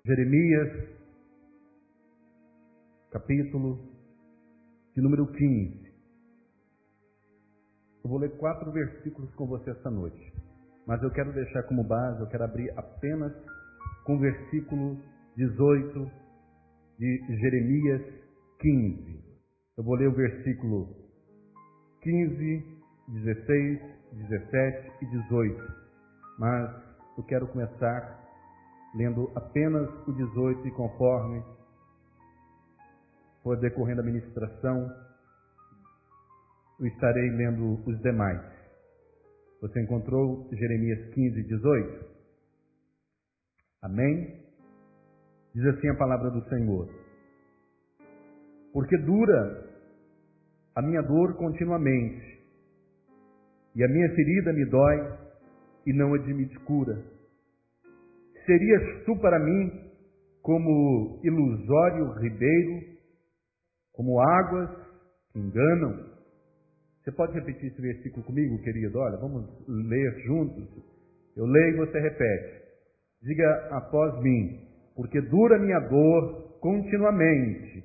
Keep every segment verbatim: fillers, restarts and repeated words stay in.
Jeremias, capítulo de número quinze. Eu vou ler quatro versículos com você esta noite, mas eu quero deixar como base, eu quero abrir apenas com o versículo dezoito de Jeremias quinze. Eu vou ler o versículo quinze, dezesseis, dezessete e dezoito, mas eu quero começar lendo apenas o dezoito e conforme for decorrendo a ministração, eu estarei lendo os demais. Você encontrou Jeremias quinze, dezoito? Amém? Diz assim a palavra do Senhor: porque dura a minha dor continuamente, e a minha ferida me dói e não admite cura. Serias tu para mim como ilusório ribeiro, como águas que enganam? Você pode repetir esse versículo comigo, querido? Olha, vamos ler juntos. Eu leio e você repete. Diga após mim: porque dura minha dor continuamente,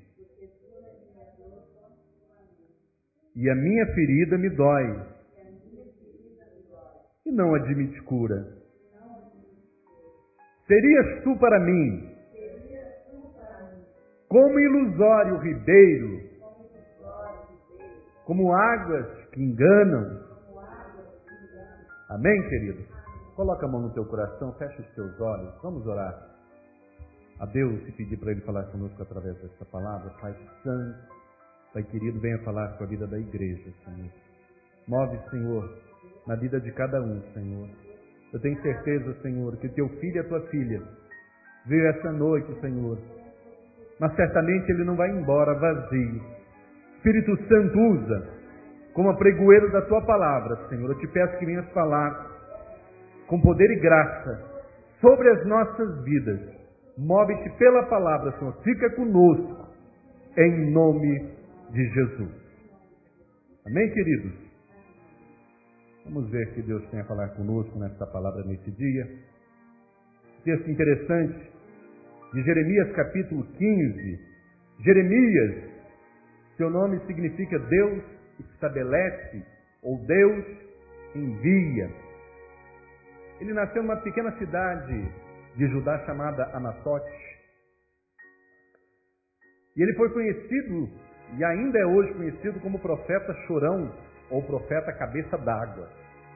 e a minha ferida me dói e não admite cura. Serias tu para mim como ilusório ribeiro, como águas que enganam. Amém, querido? Coloca a mão no teu coração, fecha os teus olhos, vamos orar a Deus e pedir para Ele falar conosco através desta palavra. Pai Santo, Pai querido, venha falar com a vida da igreja, Senhor. Move, Senhor, na vida de cada um, Senhor. Eu tenho certeza, Senhor, que teu filho e a tua filha veio essa noite, Senhor, mas certamente ele não vai embora vazio. Espírito Santo, usa como apregoeiro da tua palavra, Senhor. Eu te peço que venhas falar com poder e graça sobre as nossas vidas. Move-te pela palavra, Senhor. Fica conosco, em nome de Jesus. Amém, queridos? Vamos ver que Deus tem a falar conosco nesta palavra nesse dia. Texto interessante de Jeremias capítulo quinze. Jeremias, seu nome significa Deus estabelece ou Deus envia. Ele nasceu numa pequena cidade de Judá chamada Anatote. E ele foi conhecido, e ainda é hoje conhecido, como profeta chorão ou profeta cabeça d'água.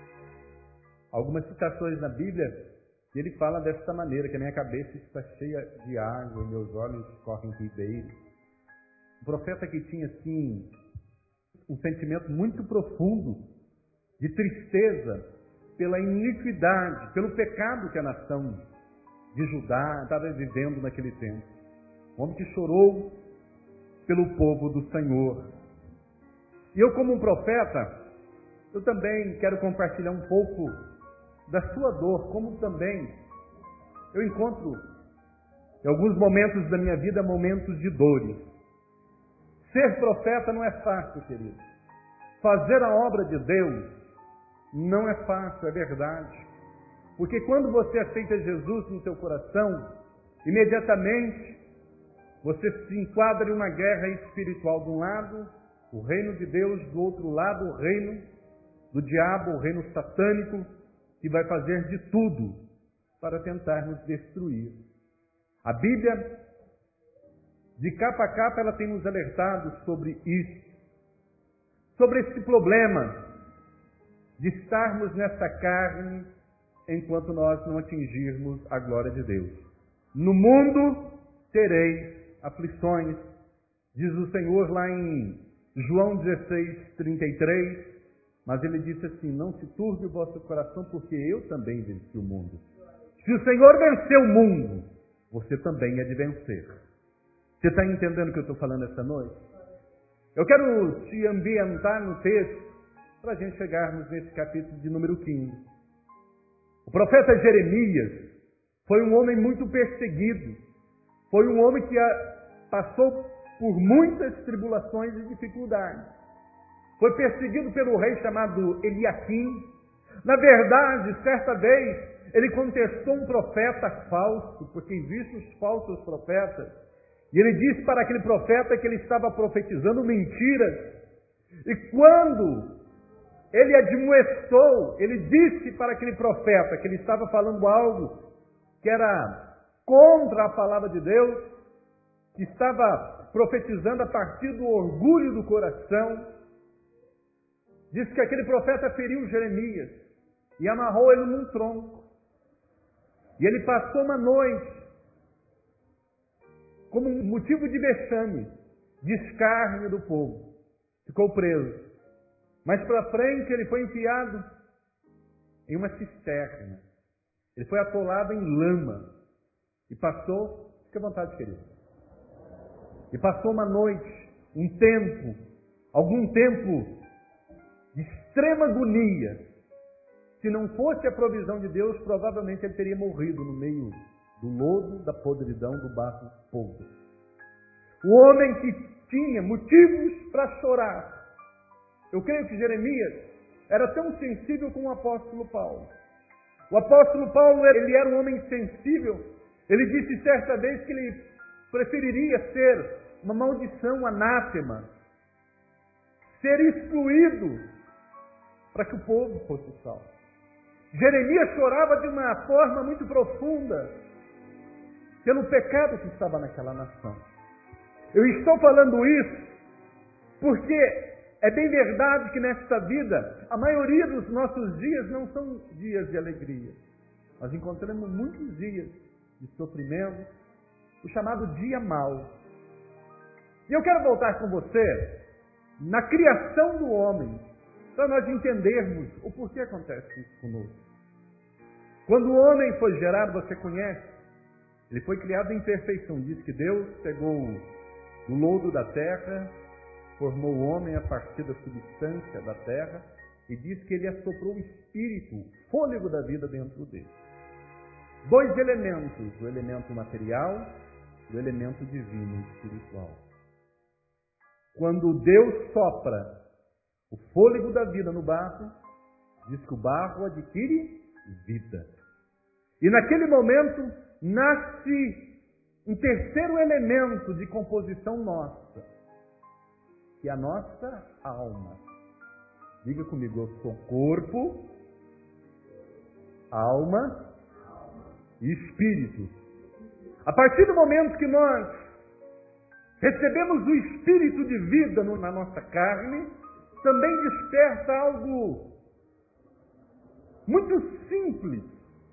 Algumas citações na Bíblia, ele fala desta maneira, que a minha cabeça está cheia de água, meus olhos correm ribeiros. Um profeta que tinha, assim, um sentimento muito profundo de tristeza pela iniquidade, pelo pecado que a nação de Judá estava vivendo naquele tempo. Um homem que chorou pelo povo do Senhor. E eu, como um profeta, eu também quero compartilhar um pouco da sua dor, como também eu encontro em alguns momentos da minha vida momentos de dores. Ser profeta não é fácil, querido. Fazer a obra de Deus não é fácil, é verdade. Porque quando você aceita Jesus no seu coração, imediatamente você se enquadra em uma guerra espiritual. De um lado, o reino de Deus; do outro lado, o reino do diabo, o reino satânico, que vai fazer de tudo para tentar nos destruir. A Bíblia, de capa a capa, ela tem nos alertado sobre isso, sobre esse problema de estarmos nessa carne enquanto nós não atingirmos a glória de Deus. No mundo tereis aflições, diz o Senhor lá em João dezesseis, trinta e três, mas ele disse assim: não se turbe o vosso coração, porque eu também venci o mundo. Se o Senhor venceu o mundo, você também é de vencer. Você está entendendo o que eu estou falando essa noite? Eu quero te ambientar no texto para a gente chegarmos nesse capítulo de número quinze. O profeta Jeremias foi um homem muito perseguido. Foi um homem que passou por muitas tribulações e dificuldades. Foi perseguido pelo rei chamado Eliaquim. Na verdade, certa vez, ele contestou um profeta falso, porque existem os falsos profetas, e ele disse para aquele profeta que ele estava profetizando mentiras. E quando ele admoestou, ele disse para aquele profeta que ele estava falando algo que era contra a palavra de Deus, que estava profetizando a partir do orgulho do coração. Disse que aquele profeta feriu Jeremias e amarrou ele num tronco. E ele passou uma noite como um motivo de vexame, de escárnio do povo. Ficou preso. Mais para frente ele foi enfiado em uma cisterna. Ele foi atolado em lama. E passou, fique à vontade, querido. E passou uma noite, um tempo, algum tempo de extrema agonia. Se não fosse a provisão de Deus, provavelmente ele teria morrido no meio do lodo, da podridão, do barro podre. O homem que tinha motivos para chorar. Eu creio que Jeremias era tão sensível como o apóstolo Paulo. O apóstolo Paulo, ele era um homem sensível. Ele disse certa vez que ele preferiria ser uma maldição, um anátema, ser excluído para que o povo fosse salvo. Jeremias chorava de uma forma muito profunda pelo pecado que estava naquela nação. Eu estou falando isso porque é bem verdade que nesta vida, a maioria dos nossos dias não são dias de alegria. Nós encontramos muitos dias de sofrimento, o chamado dia mau. E eu quero voltar com você na criação do homem, para nós entendermos o porquê acontece isso conosco. Quando o homem foi gerado, você conhece, ele foi criado em perfeição. Diz que Deus pegou o lodo da terra, formou o homem a partir da substância da terra e diz que ele assoprou o espírito, o fôlego da vida dentro dele. Dois elementos, o elemento material e o elemento divino, espiritual. Quando Deus sopra o fôlego da vida no barro, diz que o barro adquire vida. E naquele momento nasce um terceiro elemento de composição nossa, que é a nossa alma. Diga comigo, eu sou corpo, alma e espírito. A partir do momento que nós recebemos o espírito de vida na nossa carne, também desperta algo muito simples,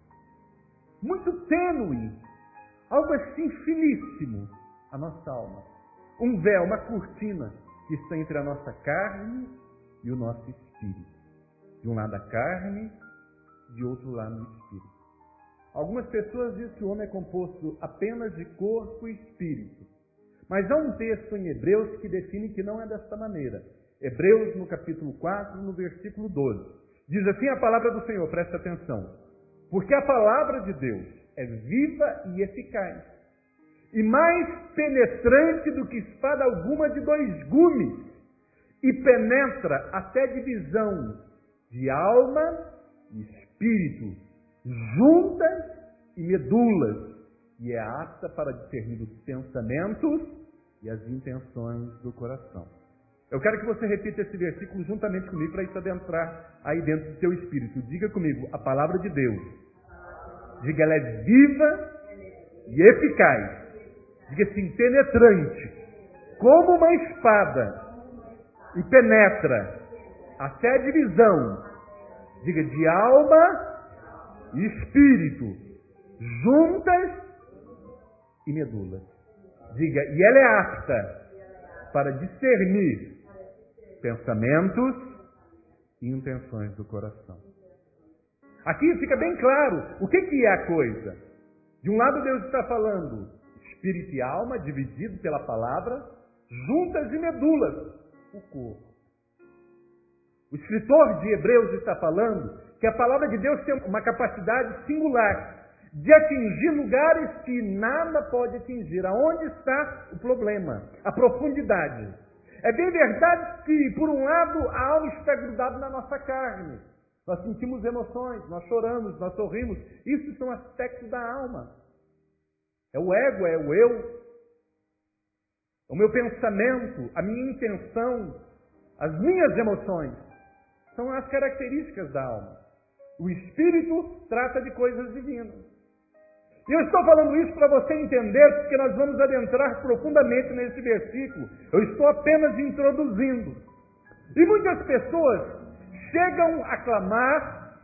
muito tênue, algo assim finíssimo, a nossa alma. Um véu, uma cortina que está entre a nossa carne e o nosso espírito. De um lado a carne, de outro lado o espírito. Algumas pessoas dizem que o homem é composto apenas de corpo e espírito. Mas há um texto em Hebreus que define que não é desta maneira. Hebreus, no capítulo quatro, no versículo doze. Diz assim a palavra do Senhor, presta atenção. Porque a palavra de Deus é viva e eficaz, e mais penetrante do que espada alguma de dois gumes, e penetra até divisão de alma e espírito, juntas e medulas, e é apta para discernir os pensamentos e as intenções do coração. Eu quero que você repita esse versículo juntamente comigo para isso adentrar aí dentro do teu espírito. Diga comigo, a palavra de Deus. Diga, ela é viva e eficaz. Diga assim, penetrante, como uma espada, e penetra até a divisão, diga, de alma e espírito, juntas e medulas. Diga, e ela é apta para discernir pensamentos e intenções do coração. Aqui fica bem claro o que, que é a coisa. De um lado Deus está falando espírito e alma, dividido pela palavra, juntas e medulas, o corpo. O escritor de Hebreus está falando que a palavra de Deus tem uma capacidade singular de atingir lugares que nada pode atingir. Aonde está o problema? A profundidade. É bem verdade que, por um lado, a alma está grudada na nossa carne. Nós sentimos emoções, nós choramos, nós sorrimos. Isso são aspectos da alma. É o ego, é o eu, o meu pensamento, a minha intenção, as minhas emoções. São as características da alma. O Espírito trata de coisas divinas. E eu estou falando isso para você entender, porque nós vamos adentrar profundamente nesse versículo. Eu estou apenas introduzindo. E muitas pessoas chegam a clamar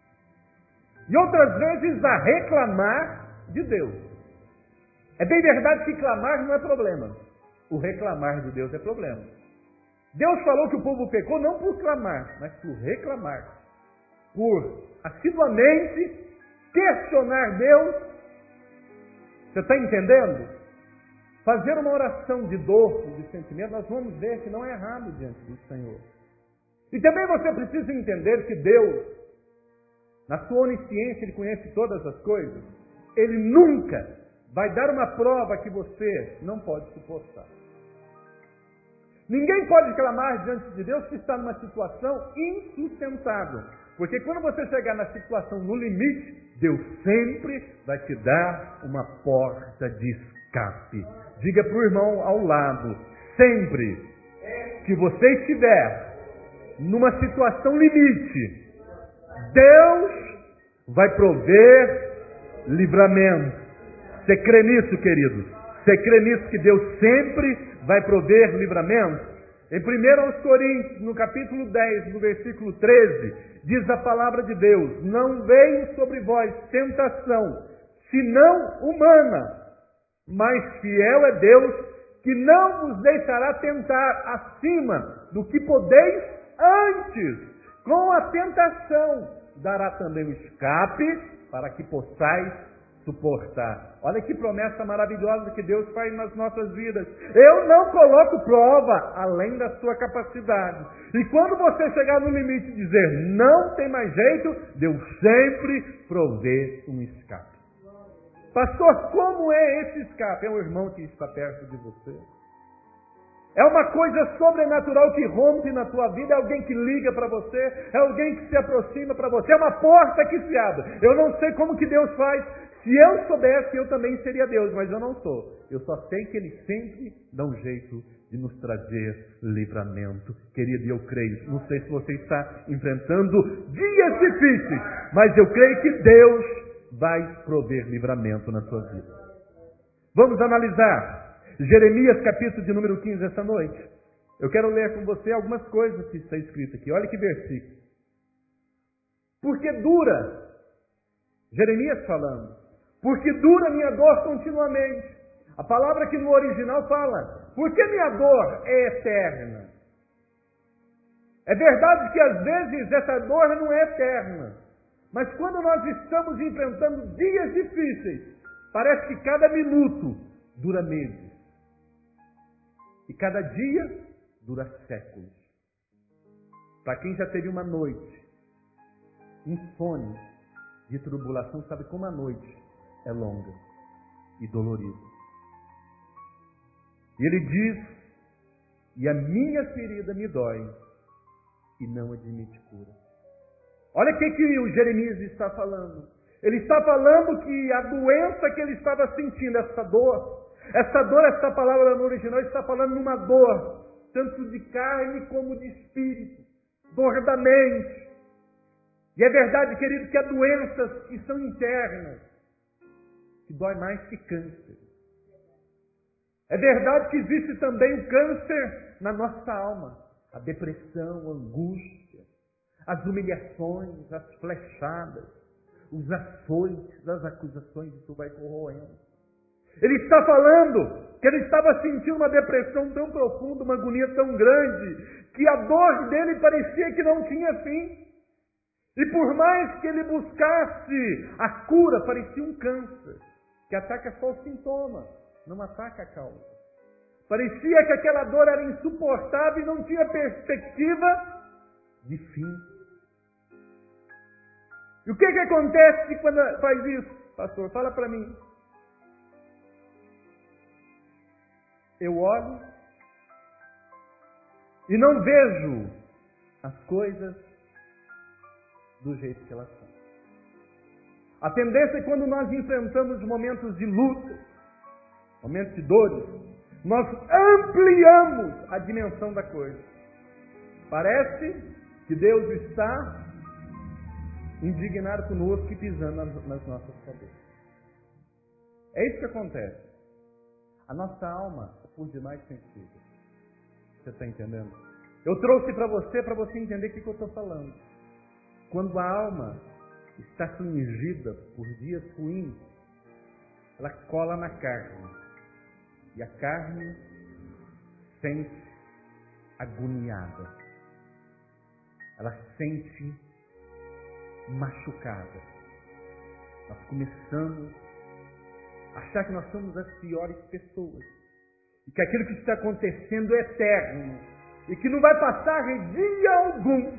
e outras vezes a reclamar de Deus. É bem verdade que clamar não é problema. O reclamar de Deus é problema. Deus falou que o povo pecou não por clamar, mas por reclamar. Por assiduamente questionar Deus. Você está entendendo? Fazer uma oração de dor, de sentimento, nós vamos ver que não é errado diante do Senhor. E também você precisa entender que Deus, na sua onisciência, Ele conhece todas as coisas. Ele nunca vai dar uma prova que você não pode suportar. Ninguém pode clamar diante de Deus que está numa situação insustentável. Porque quando você chegar na situação no limite, Deus sempre vai te dar uma porta de escape. Diga para o irmão ao lado, sempre que você estiver numa situação limite, Deus vai prover livramento. Você crê nisso, querido? Você crê nisso que Deus sempre vai prover livramento? Em primeiro aos Coríntios, no capítulo dez, no versículo treze, diz a palavra de Deus: não veio sobre vós tentação, senão humana, mas fiel é Deus, que não vos deixará tentar acima do que podeis antes. Com a tentação dará também o escape, para que possais suportar. Olha que promessa maravilhosa que Deus faz nas nossas vidas. Eu não coloco prova além da sua capacidade. E quando você chegar no limite e dizer não tem mais jeito, Deus sempre provê um escape. Pastor, como é esse escape? É um irmão que está perto de você. É uma coisa sobrenatural que rompe na tua vida, é alguém que liga para você, é alguém que se aproxima para você, é uma porta que se abre. Eu não sei como que Deus faz. Se eu soubesse, eu também seria Deus, mas eu não sou. Eu só sei que Ele sempre dá um jeito de nos trazer livramento. Querido, eu creio, não sei se você está enfrentando dias difíceis, mas eu creio que Deus vai prover livramento na sua vida. Vamos analisar Jeremias capítulo de número quinze essa noite. Eu quero ler com você algumas coisas que está escrito aqui. Olha que versículo. Porque dura, Jeremias falando, porque dura minha dor continuamente. A palavra que no original fala, porque minha dor é eterna. É verdade que às vezes essa dor não é eterna. Mas quando nós estamos enfrentando dias difíceis, parece que cada minuto dura meses. E cada dia dura séculos. Para quem já teve uma noite insônia de tribulação, sabe como a noite é longa e dolorida. E ele diz, e a minha ferida me dói e não admite cura. Olha o que, que o Jeremias está falando. Ele está falando que a doença que ele estava sentindo, essa dor, essa dor, essa palavra no original está falando numa dor, tanto de carne como de espírito, dor da mente. E é verdade, querido, que há doenças que são internas, que dói mais que câncer. É verdade que existe também o câncer na nossa alma, a depressão, a angústia, as humilhações, as flechadas, os açoites, as acusações, isso vai corroendo. Ele está falando que ele estava sentindo uma depressão tão profunda, uma agonia tão grande, que a dor dele parecia que não tinha fim. E por mais que ele buscasse a cura, parecia um câncer, que ataca só o sintoma, não ataca a causa. Parecia que aquela dor era insuportável e não tinha perspectiva de fim. E o que, que acontece quando faz isso, pastor? Fala para mim. Eu olho e não vejo as coisas do jeito que elas são. A tendência é quando nós enfrentamos momentos de luta, momentos de dores, nós ampliamos a dimensão da coisa. Parece que Deus está indignado conosco e pisando nas, nas nossas cabeças. É isso que acontece. A nossa alma é por demais sensível. Você está entendendo? Eu trouxe para você, para você entender o que, que eu estou falando. Quando a alma está afligida por dias ruins, ela cola na carne. E a carne sente agoniada. Ela sente machucada. Nós começamos a achar que nós somos as piores pessoas. E que aquilo que está acontecendo é eterno. E que não vai passar em dia algum.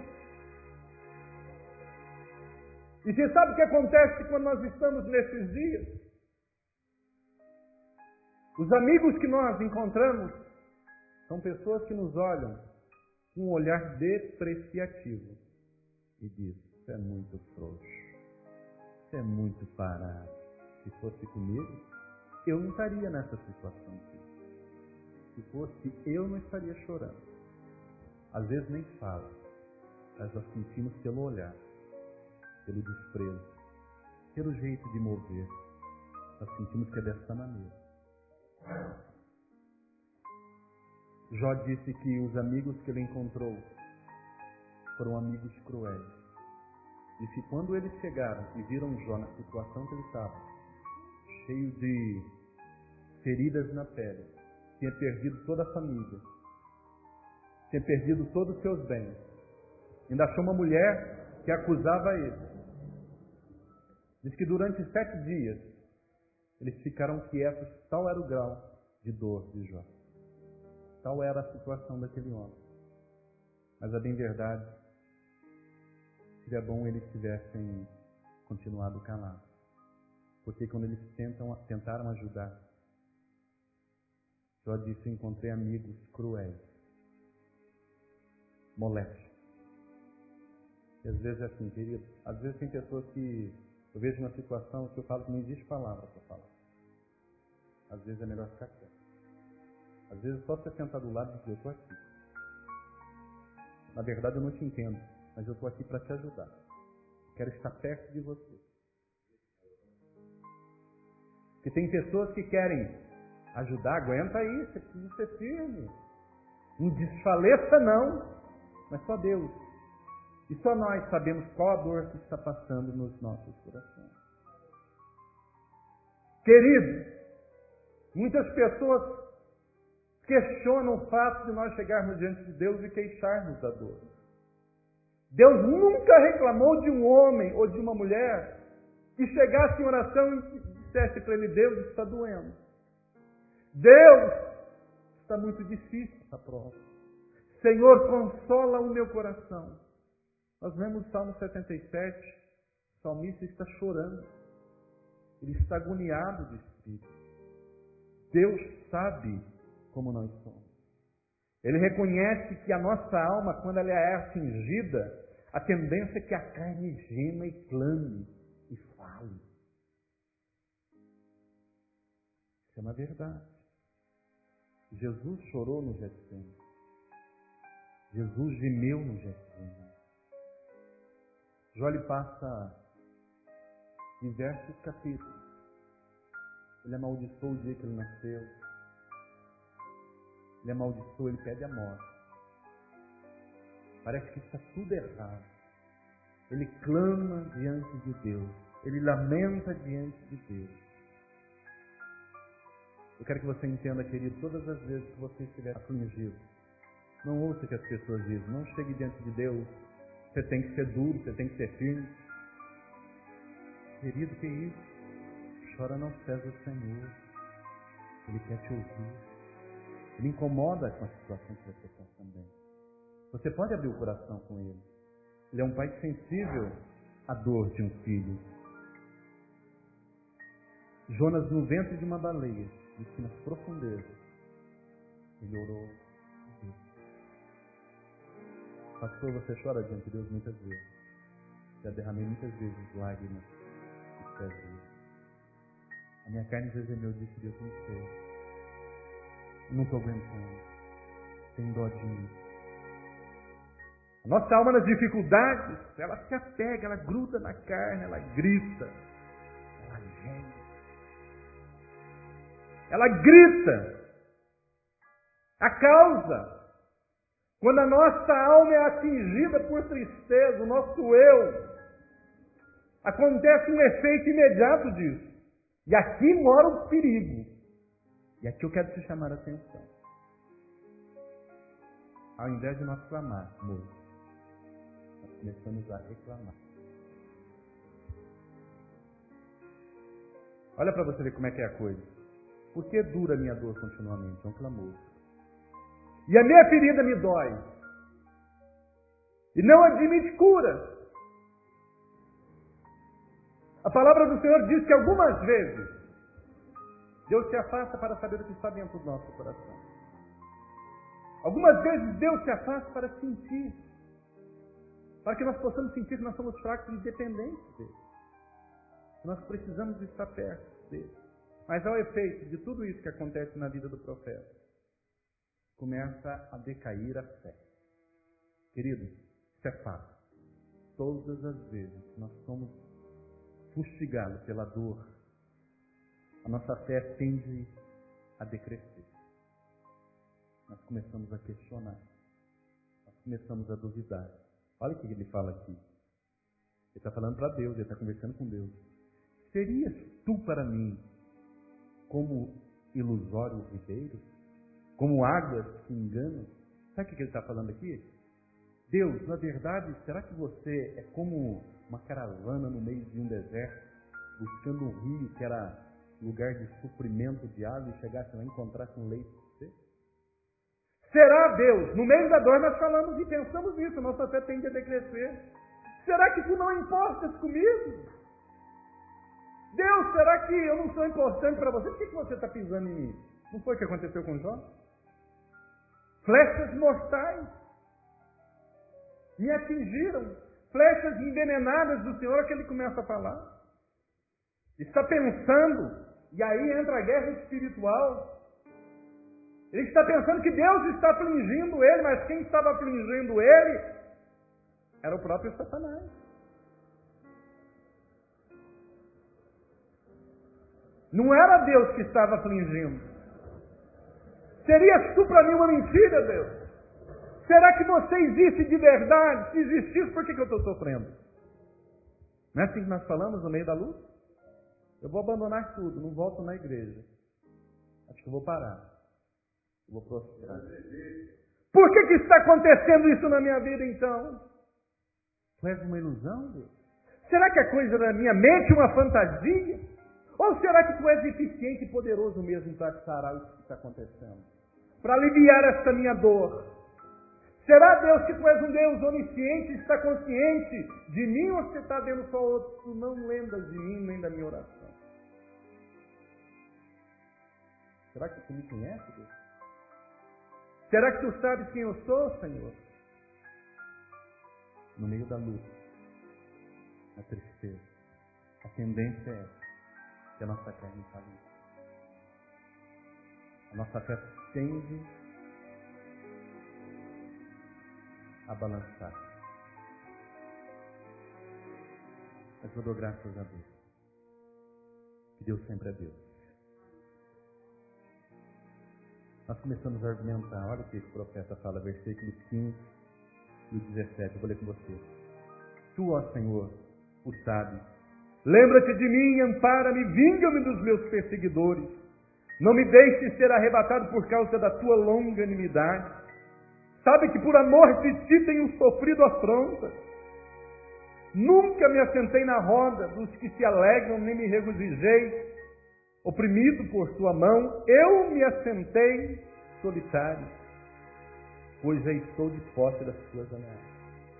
E você sabe o que acontece quando nós estamos nesses dias? Os amigos que nós encontramos são pessoas que nos olham com um olhar depreciativo. E diz, você é muito frouxo. Você é muito parado. Se fosse comigo, eu não estaria nessa situação aqui. Se fosse, eu não estaria chorando. Às vezes nem fala, mas nós sentimos pelo olhar, pelo desprezo, pelo jeito de mover. Nós sentimos que é dessa maneira. Jó disse que os amigos que ele encontrou foram amigos cruéis. E que quando eles chegaram e viram Jó na situação que ele estava, cheio de feridas na pele, tinha perdido toda a família, tinha perdido todos os seus bens, ainda achou uma mulher que acusava ele. Diz que durante sete dias eles ficaram quietos, tal era o grau de dor de Jó. Tal era a situação daquele homem. Mas a bem verdade, seria bom eles tivessem continuado calados. Porque quando eles tentam, tentaram ajudar, Jó disse, eu encontrei amigos cruéis, molestos. E às vezes é assim, querido, às vezes tem pessoas que eu vejo uma situação que eu falo que não existe palavra para falar. Às vezes é melhor ficar quieto. Às vezes só você sentar do lado e dizer, eu estou aqui. Na verdade eu não te entendo, mas eu estou aqui para te ajudar. Quero estar perto de você. Porque tem pessoas que querem ajudar, aguenta aí, você precisa ser firme. Não desfaleça não, mas só Deus. E só nós sabemos qual a dor que está passando nos nossos corações. Querido, muitas pessoas questionam o fato de nós chegarmos diante de Deus e queixarmos da dor. Deus nunca reclamou de um homem ou de uma mulher que chegasse em oração e dissesse para ele, Deus está doendo. Deus, está muito difícil essa prova. Senhor, consola o meu coração. Nós vemos o Salmo setenta e sete, o salmista está chorando. Ele está agoniado de espírito. Deus sabe como nós somos. Ele reconhece que a nossa alma, quando ela é atingida, a tendência é que a carne gema e clame e fale. Isso é uma verdade. Jesus chorou no Getsemane. Jesus gemeu no Getsemane. Jó lhe passa diversos capítulos. Ele amaldiçoou o dia que ele nasceu. Ele amaldiçoou, ele pede a morte. Parece que está tudo errado. Ele clama diante de Deus. Ele lamenta diante de Deus. Eu quero que você entenda, querido, todas as vezes que você estiver afligido, não ouça o que as pessoas dizem. Não chegue diante de Deus. Você tem que ser duro, você tem que ser firme. Querido, que isso? Chora não cesa o Senhor. Ele quer te ouvir. Ele incomoda com a situação que você está também. Você pode abrir o coração com ele. Ele é um pai sensível à dor de um filho. Jonas, no ventre de uma baleia, disse nas profundezas, ele orou a Deus. Pastor, você chora diante de Deus muitas vezes. Já derramei muitas vezes lágrimas dos pés dele. A minha carne gemeu, disse Deus, não sei. Eu não estou aguentando. Tem dó de mim. A nossa alma nas dificuldades, ela se apega, ela gruda na carne, ela grita, ela geme. Ela grita. A causa. Quando a nossa alma é atingida por tristeza, o nosso eu, acontece um efeito imediato disso. E aqui mora o perigo. E aqui eu quero te chamar a atenção. Ao invés de nós clamarmos, nós começamos a reclamar. Olha para você ver como é que é a coisa. Por que dura a minha dor continuamente? É um clamor. E a minha ferida me dói. E não admite cura. A palavra do Senhor diz que algumas vezes Deus se afasta para saber o que está dentro do nosso coração. Algumas vezes Deus se afasta para sentir. Para que nós possamos sentir que nós somos fracos e dependentes dele. Que nós precisamos estar perto dele. Mas ao efeito de tudo isso que acontece na vida do profeta, começa a decair a fé. Querido, isso é fato. Todas as vezes que nós somos fustigados pela dor, a nossa fé tende a decrescer. Nós começamos a questionar. Nós começamos a duvidar. Olha o que ele fala aqui. Ele está falando para Deus, ele está conversando com Deus. Serias tu para mim como ilusório ribeiro? Como águas que enganam? Sabe o que ele está falando aqui? Deus, na verdade, será que você é como uma caravana no meio de um deserto, buscando um rio que era lugar de suprimento de água e chegasse lá e encontrasse um leito seco? Será, Deus, no meio da dor nós falamos e pensamos nisso, nossa fé tende a decrescer. Será que tu não importas comigo? Deus, será que eu não sou importante para você? Por que, que você está pisando em mim? Não foi o que aconteceu com Jó? Flechas mortais me atingiram. Flechas envenenadas do Senhor, é que ele começa a falar. Está pensando, e aí entra a guerra espiritual. Ele está pensando que Deus está afligindo ele, mas quem estava afligindo ele era o próprio Satanás. Não era Deus que estava afligindo. Serias tu para mim uma mentira, Deus? Será que você existe de verdade? Se existisse, por que, que eu estou sofrendo? Não é assim que nós falamos no meio da luta? Eu vou abandonar tudo, não volto na igreja. Acho que eu vou parar. Eu vou prostrar. Por que, que está acontecendo isso na minha vida, então? Tu és uma ilusão, Deus? Será que a coisa da minha mente é uma fantasia? Ou será que tu és eficiente e poderoso mesmo para sarar isso que está acontecendo? Para aliviar esta minha dor? Será, Deus, que tu és um Deus onisciente e está consciente de mim, ou você está vendo só outro? Tu não lembras de mim nem da minha oração. Será que tu me conhece, Deus? Será que tu sabes quem eu sou, Senhor? No meio da luta, na tristeza, a tendência é que a nossa carne está ali. A nossa fé tende a balançar. Mas eu dou graças a Deus. Que Deus sempre é Deus. Nós começamos a argumentar. Olha o que o profeta fala, versículos quinze e dezessete. Eu vou ler com você. Tu, ó Senhor, o sabes. Lembra-te de mim, ampara-me, vinga-me dos meus perseguidores. Não me deixes ser arrebatado por causa da tua longanimidade. Sabe que por amor de ti tenho sofrido afronta. Nunca me assentei na roda dos que se alegram, nem me regozijei. Oprimido por tua mão, eu me assentei solitário, pois já estou de posse das tuas ameaças.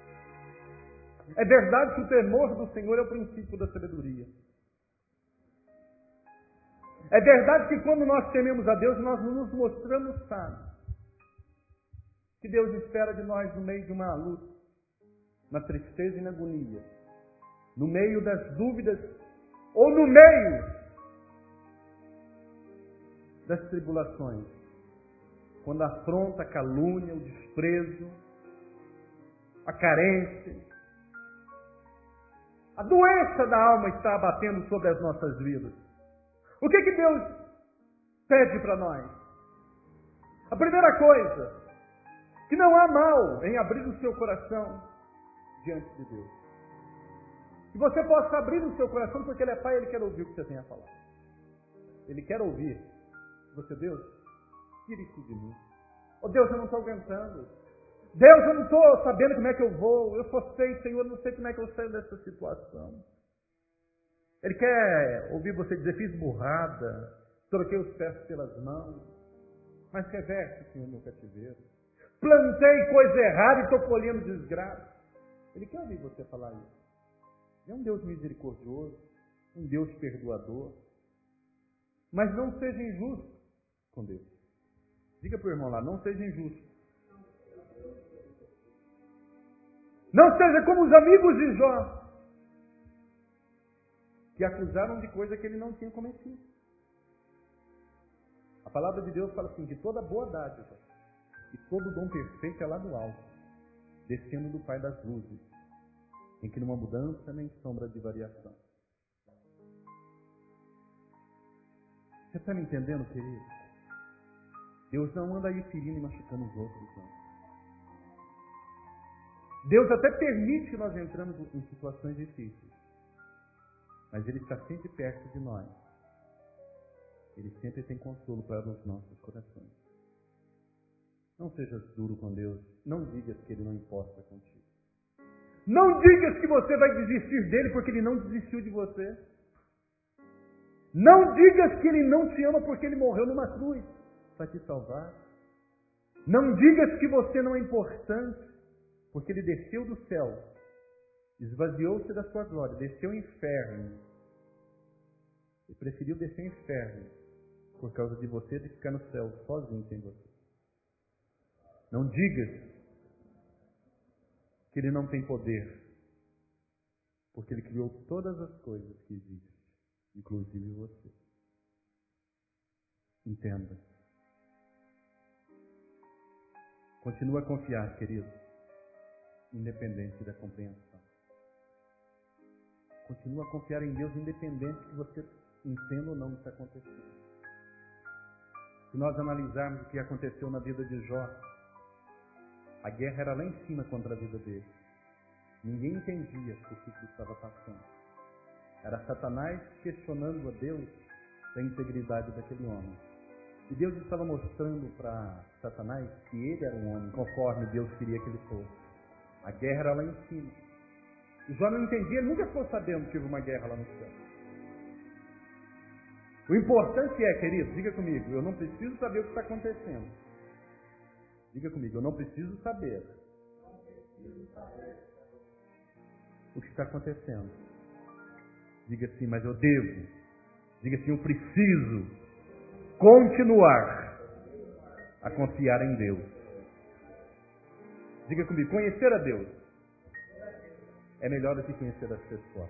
É verdade que o temor do Senhor é o princípio da sabedoria. É verdade que quando nós tememos a Deus, nós nos mostramos sábios. Que Deus espera de nós no meio de uma luta, na tristeza e na agonia. no meio das dúvidas, ou no meio das tribulações, quando a afronta, a calúnia, o desprezo, a carência, a doença da alma está abatendo sobre as nossas vidas. O que que Deus pede para nós? A primeira coisa, que não há mal em abrir o seu coração diante de Deus. Que você possa abrir o seu coração, porque Ele é Pai, Ele quer ouvir o que você tem a falar. Ele quer ouvir. Você, Deus, tire isso de mim. Oh Deus, eu não estou aguentando. Deus, eu não estou sabendo como é que eu vou. Eu só sei, Senhor, eu não sei como é que eu saio dessa situação. Ele quer ouvir você dizer, fiz burrada, troquei os pés pelas mãos, mas reverte, Senhor, meu cativeiro. Plantei coisa errada e estou colhendo desgraça. Ele quer ouvir você falar isso. É um Deus misericordioso, um Deus perdoador. Mas não seja injusto com Deus. Diga para o irmão lá, não seja injusto. Não seja como os amigos de Jó, que acusaram de coisa que ele não tinha cometido. A palavra de Deus fala assim, que toda boa dádiva e todo dom perfeito é lá do alto, descendo do Pai das luzes, em que não há mudança nem sombra de variação. Você está me entendendo, querido? Deus não anda aí ferindo e machucando os outros, não. Deus até permite que nós entramos em situações difíceis, mas Ele está sempre perto de nós. Ele sempre tem consolo para os nossos corações. Não sejas duro com Deus. Não digas que Ele não importa contigo. Não digas que você vai desistir dele porque Ele não desistiu de você. Não digas que Ele não te ama porque Ele morreu numa cruz para te salvar. Não digas que você não é importante porque Ele desceu do céu, esvaziou-se da sua glória, desceu ao inferno. Ele preferiu descer ao inferno por causa de você de ficar no céu sozinho sem você. Não digas que Ele não tem poder, porque Ele criou todas as coisas que existem, inclusive você. Entenda. Continua a confiar, querido, independente da compreensão. Continua a confiar em Deus, independente que você entenda ou não o que está acontecendo. Se nós analisarmos o que aconteceu na vida de Jó, a guerra era lá em cima contra a vida dele. Ninguém entendia o que ele estava passando. Era Satanás questionando a Deus da integridade daquele homem. E Deus estava mostrando para Satanás que ele era um homem conforme Deus queria que ele fosse. A guerra era lá em cima. O Jó não entendia, ele nunca ficou sabendo que houve uma guerra lá no céu. O importante é, querido, diga comigo, eu não preciso saber o que está acontecendo. Diga comigo, eu não preciso saber o que está acontecendo. Diga assim, mas eu devo. Diga assim, eu preciso continuar a confiar em Deus. Diga comigo, conhecer a Deus é melhor do que conhecer as pessoas.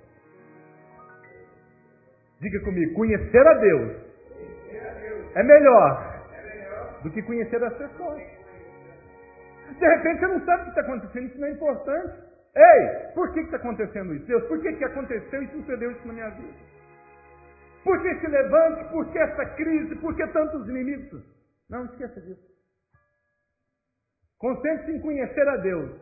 Diga comigo, conhecer a Deus é melhor do que conhecer as pessoas. De repente você não sabe o que está acontecendo, isso não é importante. Ei, por que está acontecendo isso? Deus, por que, que aconteceu e sucedeu isso na minha vida? Por que se levante? Por que essa crise? Por que tantos inimigos? Não, esqueça disso. Concentre-se em conhecer a Deus.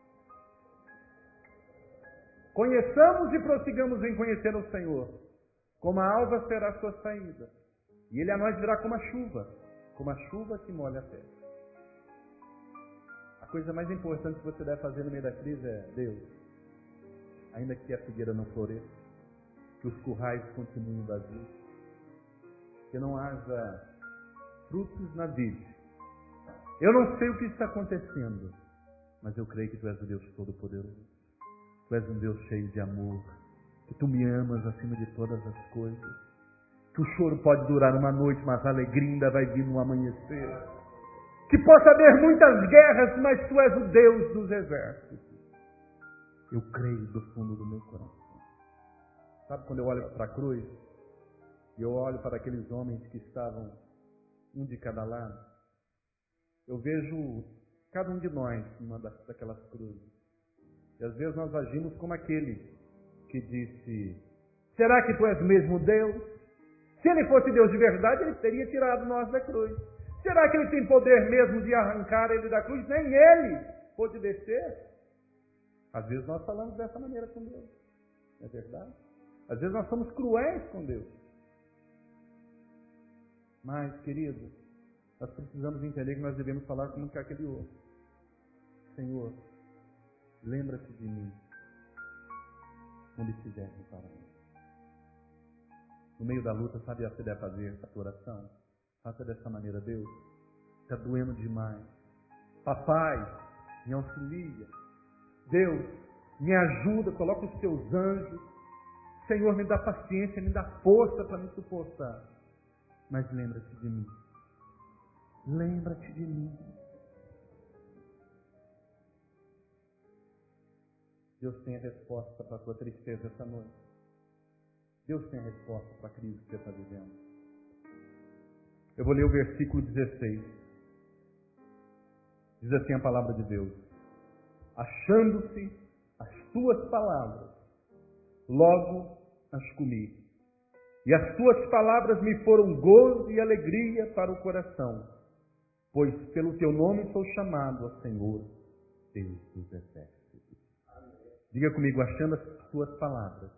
Conheçamos e prossigamos em conhecer o Senhor. Como a alva será a sua saída. E Ele a nós virá como a chuva. Como a chuva que molha a terra. A coisa mais importante que você deve fazer no meio da crise é, Deus, ainda que a figueira não floresça, que os currais continuem vazios, que não haja frutos na vide. Eu não sei o que está acontecendo, mas eu creio que Tu és o Deus Todo-Poderoso. Tu és um Deus cheio de amor, que Tu me amas acima de todas as coisas, que o choro pode durar uma noite, mas a alegria ainda vai vir no amanhecer. Que possa haver muitas guerras, mas Tu és o Deus dos exércitos. Eu creio do fundo do meu coração. Sabe quando eu olho para a cruz, e eu olho para aqueles homens que estavam um de cada lado, eu vejo cada um de nós numa daquelas cruzes. E às vezes nós agimos como aquele que disse: será que tu és mesmo Deus? Se ele fosse Deus de verdade, ele teria tirado nós da cruz. Será que ele tem poder mesmo de arrancar ele da cruz? Nem ele pôde descer. Às vezes nós falamos dessa maneira com Deus. Não é verdade? Às vezes nós somos cruéis com Deus. Mas, querido, nós precisamos entender que nós devemos falar como que aquele outro. Senhor, lembra-te de mim quando estiveres no paraíso. No meio da luta, sabe o que você deve fazer essa oração? Faça dessa maneira: Deus, está doendo demais. Papai, me auxilia. Deus, me ajuda, coloca os teus anjos. Senhor, me dá paciência, me dá força para me suportar. Mas lembra-te de mim. Lembra-te de mim. Deus tem a resposta para a tua tristeza essa noite. Deus tem a resposta para a crise que você está vivendo. Eu vou ler o versículo dezesseis. Diz assim a palavra de Deus: achando-se as tuas palavras, logo as comi. E as tuas palavras me foram gozo e alegria para o coração, pois pelo teu nome sou chamado, ó Senhor, Deus dos exércitos. Diga comigo: achando as tuas palavras.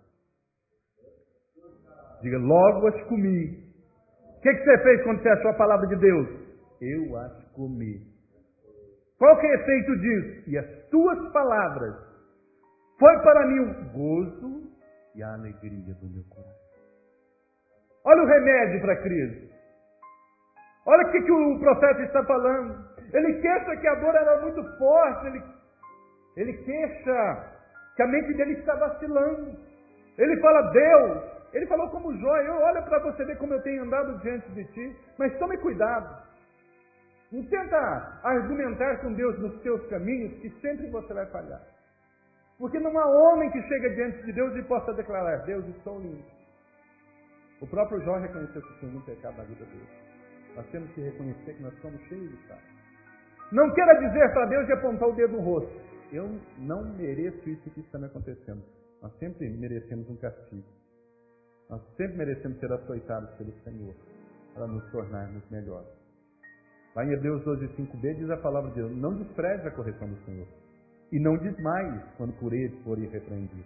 Diga: logo as comi. O que, que você fez quando você achou a palavra de Deus? Eu as comi. Qual que é o efeito disso? E as tuas palavras foi para mim o gozo e a alegria do meu coração. Olha o remédio para a crise. Olha o que, que o profeta está falando. Ele queixa que a dor era muito forte. Ele, ele queixa que a mente dele está vacilando. Ele fala: Deus, ele falou como Jó: eu olho para você ver como eu tenho andado diante de ti, mas tome cuidado. Não tenta argumentar com Deus nos teus caminhos, que sempre você vai falhar. Porque não há homem que chega diante de Deus e possa declarar: Deus, estou limpo. O próprio Jó reconheceu que tinha um pecado na vida dele. Nós temos que reconhecer que nós somos cheios de pecado. Não queira dizer para Deus e apontar o dedo no rosto: eu não mereço isso que está me acontecendo. Nós sempre merecemos um castigo. Nós sempre merecemos ser açoitados pelo Senhor para nos tornarmos melhores. Lá em Hebreus doze, cinco b diz a palavra de Deus: não despreze a correção do Senhor e não desmaies quando por ele for irrepreendido.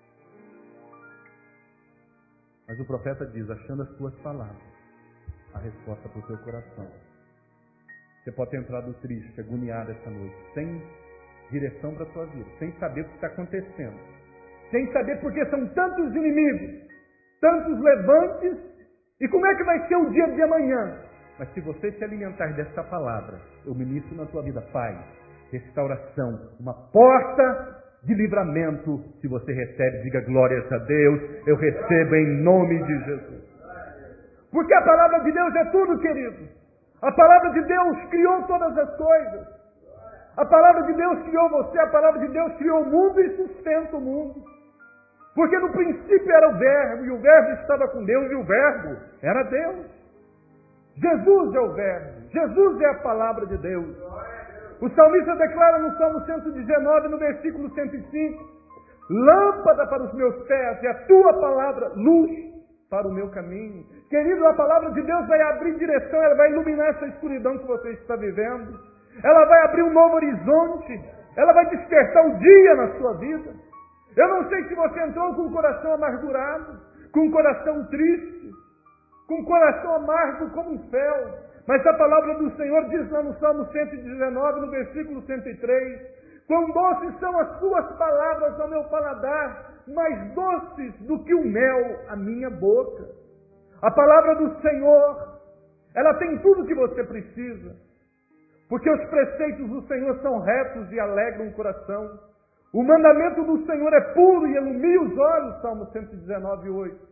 Mas o profeta diz: achando as tuas palavras, a resposta para o teu coração. Você pode ter entrado triste, agoniado essa noite, sem direção para a tua vida, sem saber o que está acontecendo, sem saber porque são tantos inimigos, tantos levantes, e como é que vai ser o dia de amanhã. Mas se você se alimentar dessa palavra, eu ministro na tua vida paz, restauração, uma porta de livramento. Se você recebe, diga glórias a Deus: eu recebo em nome de Jesus. Porque a palavra de Deus é tudo, querido. A palavra de Deus criou todas as coisas. A palavra de Deus criou você, a palavra de Deus criou o mundo e sustenta o mundo. Porque no princípio era o Verbo, e o Verbo estava com Deus, e o Verbo era Deus. Jesus é o Verbo, Jesus é a palavra de Deus. O salmista declara no Salmo cento e dezenove, no versículo cento e cinco: lâmpada para os meus pés e a tua palavra, luz para o meu caminho. Querido, a palavra de Deus vai abrir direção, ela vai iluminar essa escuridão que você está vivendo. Ela vai abrir um novo horizonte, ela vai despertar o dia na sua vida. Eu não sei se você entrou com o coração amargurado, com o coração triste, com o coração amargo como um fel, mas a palavra do Senhor diz lá no Salmo cento e dezenove, no versículo cento e três: quão doces são as tuas palavras ao meu paladar, mais doces do que o mel à minha boca. A palavra do Senhor, ela tem tudo o que você precisa, porque os preceitos do Senhor são retos e alegram o coração. O mandamento do Senhor é puro e ilumina os olhos, Salmo cento e dezenove, oito.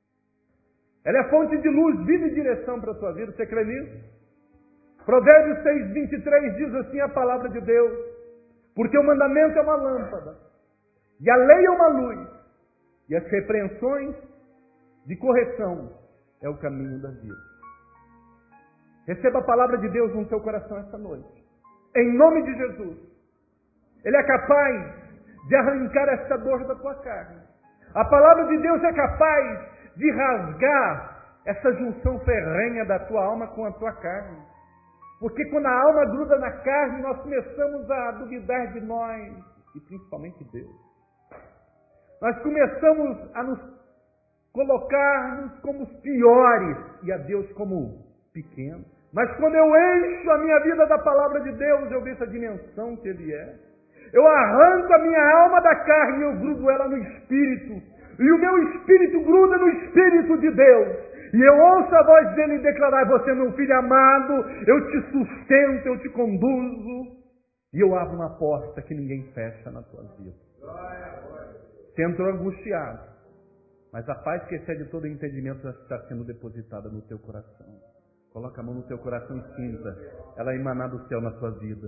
Ela é fonte de luz, vida e direção para a tua vida. Você crê nisso? Provérbios seis, vinte e três diz assim a palavra de Deus: porque o mandamento é uma lâmpada, e a lei é uma luz, E as repreensões de correção é o caminho da vida. Receba a palavra de Deus no teu coração esta noite. Em nome de Jesus. Ele é capaz de arrancar esta dor da tua carne. A palavra de Deus é capaz de rasgar essa junção ferrenha da tua alma com a tua carne. Porque quando a alma gruda na carne, nós começamos a duvidar de nós, e principalmente de Deus. Nós começamos a nos colocar-nos como os piores, e a Deus como pequenos. Mas quando eu encho a minha vida da palavra de Deus, eu vejo a dimensão que Ele é. Eu arranco a minha alma da carne e eu grudo ela no Espírito. E o meu Espírito gruda no Espírito de Deus. E eu ouço a voz dele declarar: você é meu filho amado, eu te sustento, eu te conduzo. E eu abro uma porta que ninguém fecha na tua vida. Você entrou angustiado, mas a paz que excede todo entendimento já está sendo depositada no teu coração. Coloca a mão no teu coração e sinta ela emanar do céu na tua vida.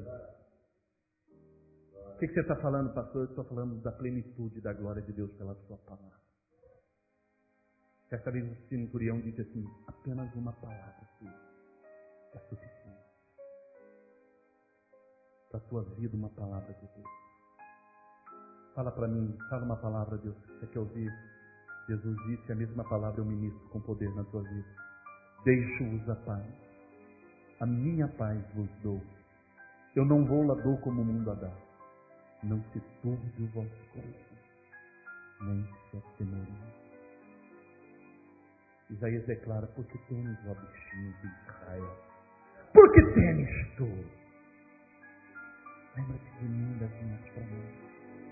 O que, que você está falando, pastor? Eu estou falando da plenitude da glória de Deus pela sua palavra. Certa vez o centurião disse assim: apenas uma palavra sua é suficiente. Para a tua vida, uma palavra de Deus. Fala para mim, fala uma palavra, Deus. Você quer ouvir? Jesus disse: a mesma palavra eu ministro com poder na tua vida. Deixo-vos a paz. A minha paz vos dou. Eu não vou lá dou como o mundo a dá. Não se turbe o vosso coração, nem se atemorise. Isaías declara: por que temes, ó bichinho de Israel? Por que temes tu? Lembra-te de mim, das minhas promessas.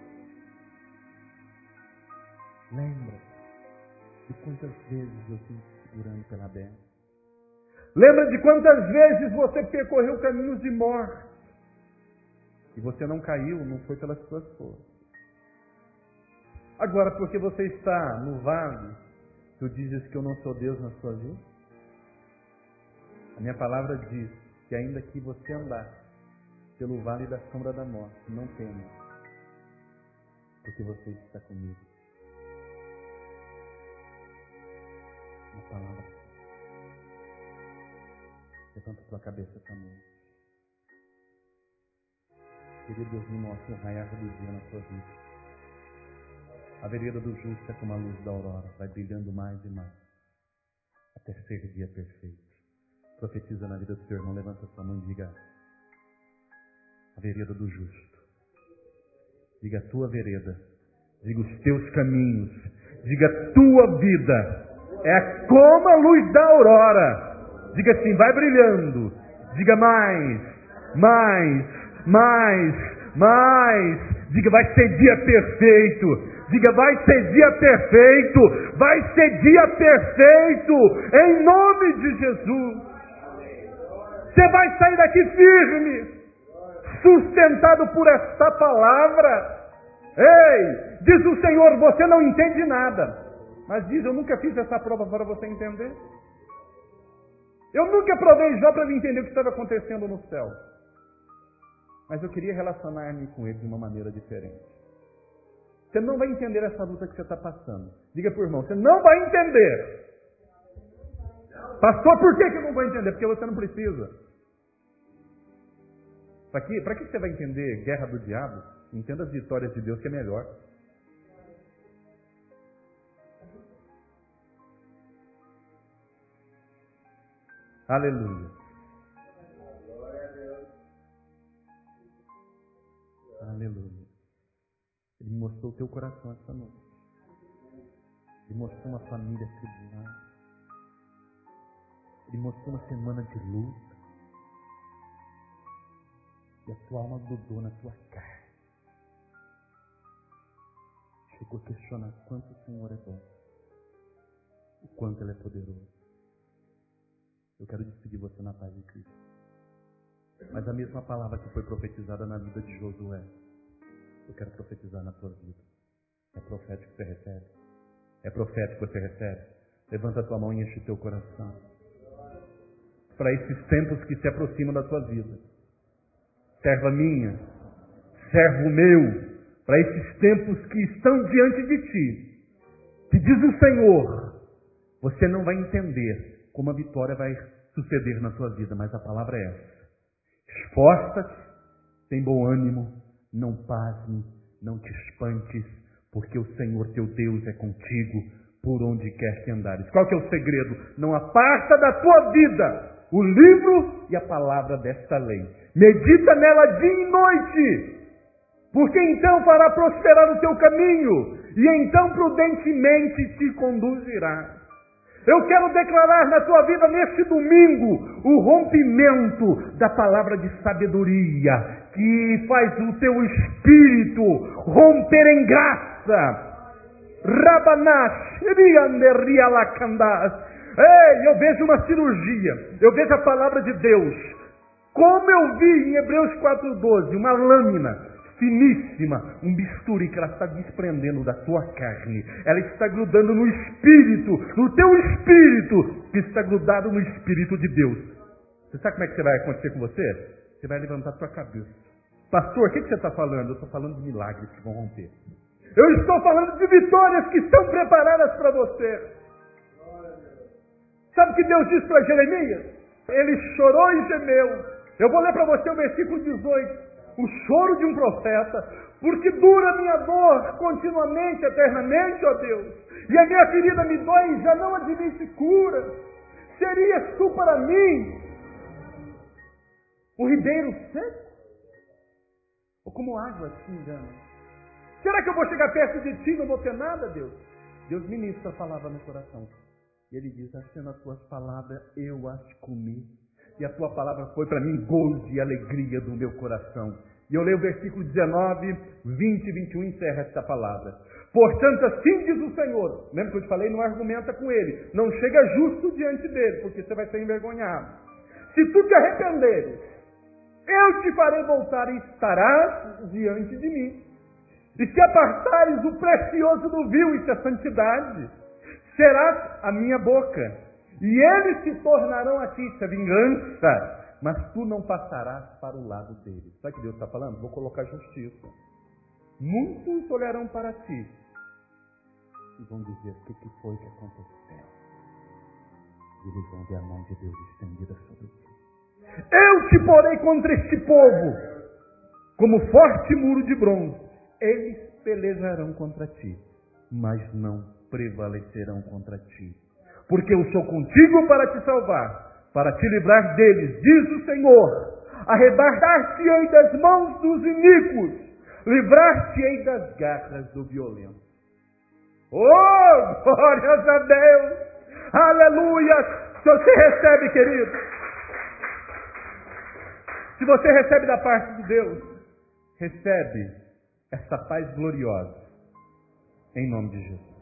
Lembra de quantas vezes eu estive segurando pela aberta. Lembra de quantas vezes você percorreu caminhos de morte. E você não caiu, não foi pelas suas forças. Agora, porque você está no vale, tu dizes que eu não sou Deus na sua vida? A minha palavra diz que ainda que você andar pelo vale da sombra da morte, não tema, porque você está comigo. Uma palavra. Levanta a tua cabeça essa noite. Querido Deus, me mostra um raiar do dia na tua vida. A vereda do justo é como a luz da aurora, vai brilhando mais e mais, até ser dia perfeito. Profetiza na vida do teu irmão, levanta a sua mão e diga: a vereda do justo. Diga a tua vereda. Diga os teus caminhos. Diga a tua vida. É como a luz da aurora. Diga assim, vai brilhando. Diga mais, mais, mais, mais. Diga, vai ser dia perfeito. Diga, vai ser dia perfeito. Vai ser dia perfeito. Em nome de Jesus. Você vai sair daqui firme, sustentado por esta palavra. Ei, diz o Senhor, você não entende nada. Mas diz, eu nunca fiz essa prova para você entender. Eu nunca provei Jó para entender o que estava acontecendo no céu. Mas eu queria relacionar-me com ele de uma maneira diferente. Você não vai entender essa luta que você está passando. Diga para o irmão, você não vai entender. Pastor, por que que eu não vou entender? Porque você não precisa. Para que, para que você vai entender guerra do diabo? Entenda as vitórias de Deus, que é melhor. Aleluia. Aleluia. Ele mostrou o teu coração essa noite. Ele mostrou uma família tribulada. Ele mostrou uma semana de luta. E a tua alma grudou na tua carne. Chegou a questionar quanto o Senhor é bom. O quanto Ele é poderoso. Eu quero despedir você na paz de Cristo. Mas a mesma palavra que foi profetizada na vida de Josué, eu quero profetizar na tua vida. É profético que você recebe? É profético que você recebe? Levanta a tua mão e enche o teu coração. Para esses tempos que se aproximam da tua vida. Serva minha, servo meu, para esses tempos que estão diante de ti. que diz o Senhor, você não vai entender como a vitória vai suceder na sua vida, mas a palavra é essa. Esforça-te, tem bom ânimo, não pasme, não te espantes, porque o Senhor teu Deus é contigo por onde quer que andares. Qual que é o segredo? Não aparta da tua vida o livro e a palavra desta lei. Medita nela dia e noite, porque então fará prosperar o teu caminho, e então prudentemente te conduzirá. Eu quero declarar na tua vida neste domingo o rompimento da palavra de sabedoria, que faz o teu espírito romper em graça. Rabanash, rianderrialacandás. Ei, eu vejo uma cirurgia, eu vejo a palavra de Deus, como eu vi em Hebreus quatro doze, uma lâmina finíssima, um bisturi que ela está desprendendo da tua carne, ela está grudando no espírito, no teu espírito, que está grudado no espírito de Deus. Você sabe como é que você vai acontecer com você? Você vai levantar a tua cabeça. Pastor, o que você está falando? Eu estou falando de milagres que vão romper. Eu estou falando de vitórias que estão preparadas para você. Sabe o que Deus disse para Jeremias? Ele chorou e gemeu. Eu vou ler para você o versículo dezoito. O choro de um profeta, porque dura a minha dor continuamente, eternamente, ó Deus. E a minha ferida me dói e já não admite cura. Serias tu para mim o ribeiro seco? Ou como água se engana? Será que eu vou chegar perto de ti e não vou ter nada, Deus? Deus ministra a palavra no coração. E Ele diz, achando as tuas palavras, eu as comi. E a tua palavra foi para mim gozo e alegria do meu coração. E eu leio o versículo dezenove, vinte e vinte e um, encerra esta palavra. Portanto, assim diz o Senhor. Lembra que eu te falei? Não argumenta com ele. Não chega justo diante dele, porque você vai ser envergonhado. Se tu te arrependeres, eu te farei voltar e estarás diante de mim. E se apartares o precioso do vil, isso é santidade, serás a minha boca. E eles se tornarão a ti, isso é vingança, mas tu não passarás para o lado deles. Sabe o que Deus está falando? Vou colocar justiça. Muitos olharão para ti e vão dizer, o que, que foi que aconteceu? E eles vão ver a mão de Deus estendida sobre ti. Eu te porei contra este povo, como forte muro de bronze. Eles pelejarão contra ti, mas não prevalecerão contra ti. Porque eu sou contigo para te salvar, para te livrar deles, diz o Senhor. Arrebatar-te-ei das mãos dos iníquos, livrar-te-ei das garras do violento. Oh, glórias a Deus! Aleluia! Se você recebe, querido, se você recebe da parte de Deus, recebe essa paz gloriosa, em nome de Jesus.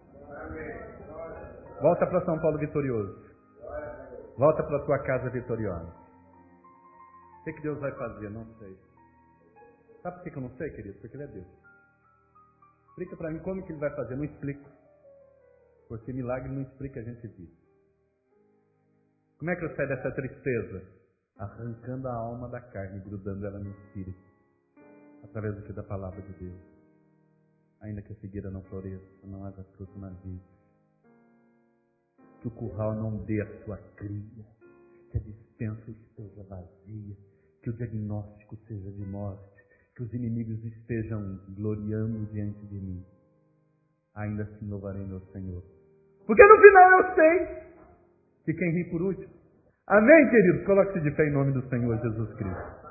Volta para São Paulo vitorioso. Volta para a tua casa vitoriosa. O que, que Deus vai fazer? Não sei. Sabe por que eu não sei, querido? Porque Ele é Deus. Explica para mim como que Ele vai fazer. Não explico. Porque milagre não explica, a gente vive. Como é que eu saio dessa tristeza? Arrancando a alma da carne, grudando ela no espírito. Através do que? Da palavra de Deus. Ainda que a figueira não floresça, não haja fruto na vida. Que o curral não dê a sua cria, que a despensa esteja vazia, que o diagnóstico seja de morte, que os inimigos estejam gloriando diante de mim. Ainda assim louvarei meu Senhor. Porque no final eu sei que quem ri por último. Amém, queridos? Coloque-se de pé em nome do Senhor Jesus Cristo.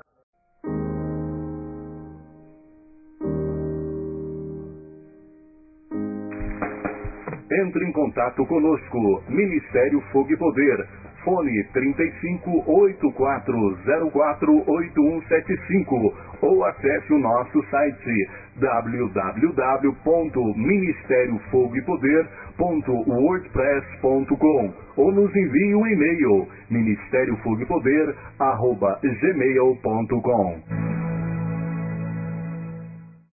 Entre em contato conosco, Ministério Fogo e Poder, fone trinta e cinco, oitenta e quatro, zero quatro, oito um sete cinco ou acesse o nosso site w w w ponto ministério fogo e poder ponto wordpress ponto com ou nos envie um e-mail ministério fogo e poder arroba gmail ponto com.